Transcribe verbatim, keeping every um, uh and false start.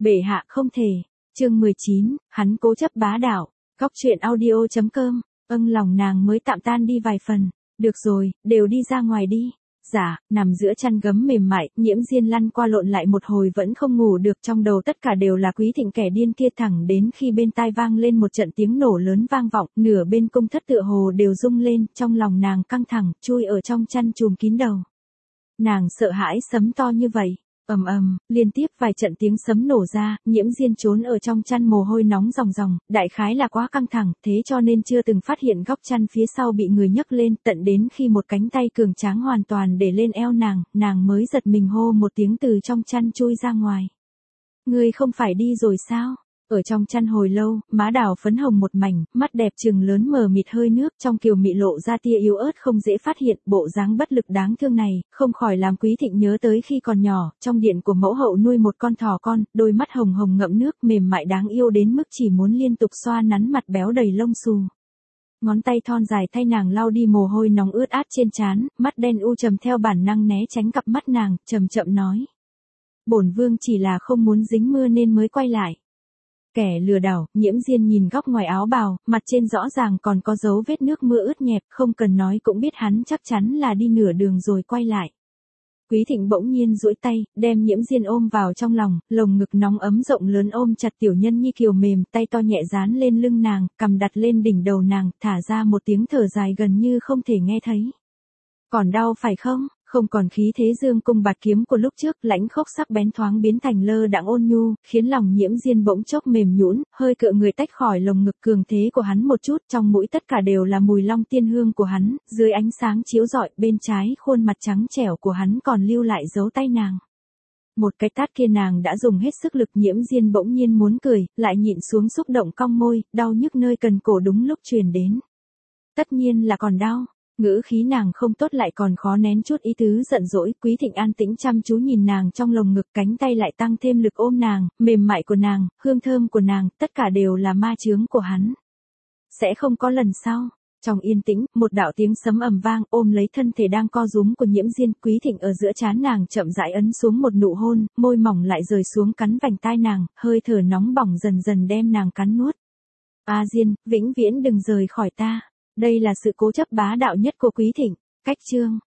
Bệ hạ không thể. Chương mười chín, hắn cố chấp bá đạo. Góc truyện audio chấm com. Âng lòng nàng mới tạm tan đi vài phần. Được rồi, đều đi ra ngoài đi. Dạ, nằm giữa chăn gấm mềm mại, Nhiễm Diên lăn qua lộn lại một hồi vẫn không ngủ được, trong đầu tất cả đều là Quý Thịnh kẻ điên kia, thẳng đến khi bên tai vang lên một trận tiếng nổ lớn vang vọng, nửa bên cung thất tựa hồ đều rung lên, trong lòng nàng căng thẳng, chui ở trong chăn trùm kín đầu. Nàng sợ hãi sấm to như vậy. Ầm ầm, liên tiếp vài trận tiếng sấm nổ ra, Nhiễm Diên trốn ở trong chăn mồ hôi nóng ròng ròng, đại khái là quá căng thẳng, thế cho nên chưa từng phát hiện góc chăn phía sau bị người nhấc lên, tận đến khi một cánh tay cường tráng hoàn toàn để lên eo nàng, nàng mới giật mình hô một tiếng từ trong chăn chui ra ngoài. Ngươi không phải đi rồi sao? Ở trong chăn hồi lâu, má đào phấn hồng một mảnh, mắt đẹp trừng lớn mờ mịt hơi nước, trong kiều mị lộ ra tia yếu ớt không dễ phát hiện, bộ dáng bất lực đáng thương này, không khỏi làm Quý Thịnh nhớ tới khi còn nhỏ, trong điện của mẫu hậu nuôi một con thỏ con, đôi mắt hồng hồng ngậm nước, mềm mại đáng yêu đến mức chỉ muốn liên tục xoa nắn mặt béo đầy lông xù. Ngón tay thon dài thay nàng lau đi mồ hôi nóng ướt át trên trán, mắt đen u trầm theo bản năng né tránh cặp mắt nàng, chậm chậm nói: "Bổn vương chỉ là không muốn dính mưa nên mới quay lại." Kẻ lừa đảo. Nhiễm Diên nhìn góc ngoài áo bào, mặt trên rõ ràng còn có dấu vết nước mưa ướt nhẹp, không cần nói cũng biết hắn chắc chắn là đi nửa đường rồi quay lại. Quý Thịnh bỗng nhiên duỗi tay, đem Nhiễm Diên ôm vào trong lòng, lồng ngực nóng ấm rộng lớn ôm chặt tiểu nhân nhi kiều mềm, tay to nhẹ dán lên lưng nàng, cầm đặt lên đỉnh đầu nàng, thả ra một tiếng thở dài gần như không thể nghe thấy. Còn đau phải không? Không còn khí thế dương cung bạt kiếm của lúc trước, lãnh khốc sắc bén thoáng biến thành lơ đãng ôn nhu, khiến lòng Nhiễm Diên bỗng chốc mềm nhũn, hơi cựa người tách khỏi lồng ngực cường thế của hắn một chút, trong mũi tất cả đều là mùi long tiên hương của hắn, dưới ánh sáng chiếu rọi, bên trái khuôn mặt trắng trẻo của hắn còn lưu lại dấu tay nàng. Một cái tát kia nàng đã dùng hết sức lực, Nhiễm Diên bỗng nhiên muốn cười, lại nhịn xuống xúc động cong môi, đau nhức nơi cần cổ đúng lúc truyền đến. Tất nhiên là còn đau. Ngữ khí nàng không tốt lại còn khó nén chút ý tứ giận dỗi. Quý Thịnh an tĩnh chăm chú nhìn nàng trong lồng ngực, cánh tay lại tăng thêm lực ôm nàng, mềm mại của nàng, hương thơm của nàng, tất cả đều là ma chướng của hắn. Sẽ không có lần sau. Trong yên tĩnh, một đạo tiếng sấm ầm vang, ôm lấy thân thể đang co rúm của Nhiễm Diên, Quý Thịnh ở giữa trán nàng chậm rãi ấn xuống một nụ hôn, môi mỏng lại rời xuống cắn vành tai nàng, hơi thở nóng bỏng dần dần đem nàng cắn nuốt. A Diên, vĩnh viễn đừng rời khỏi ta. Đây là sự cố chấp bá đạo nhất của Quý Thịnh. Cách chương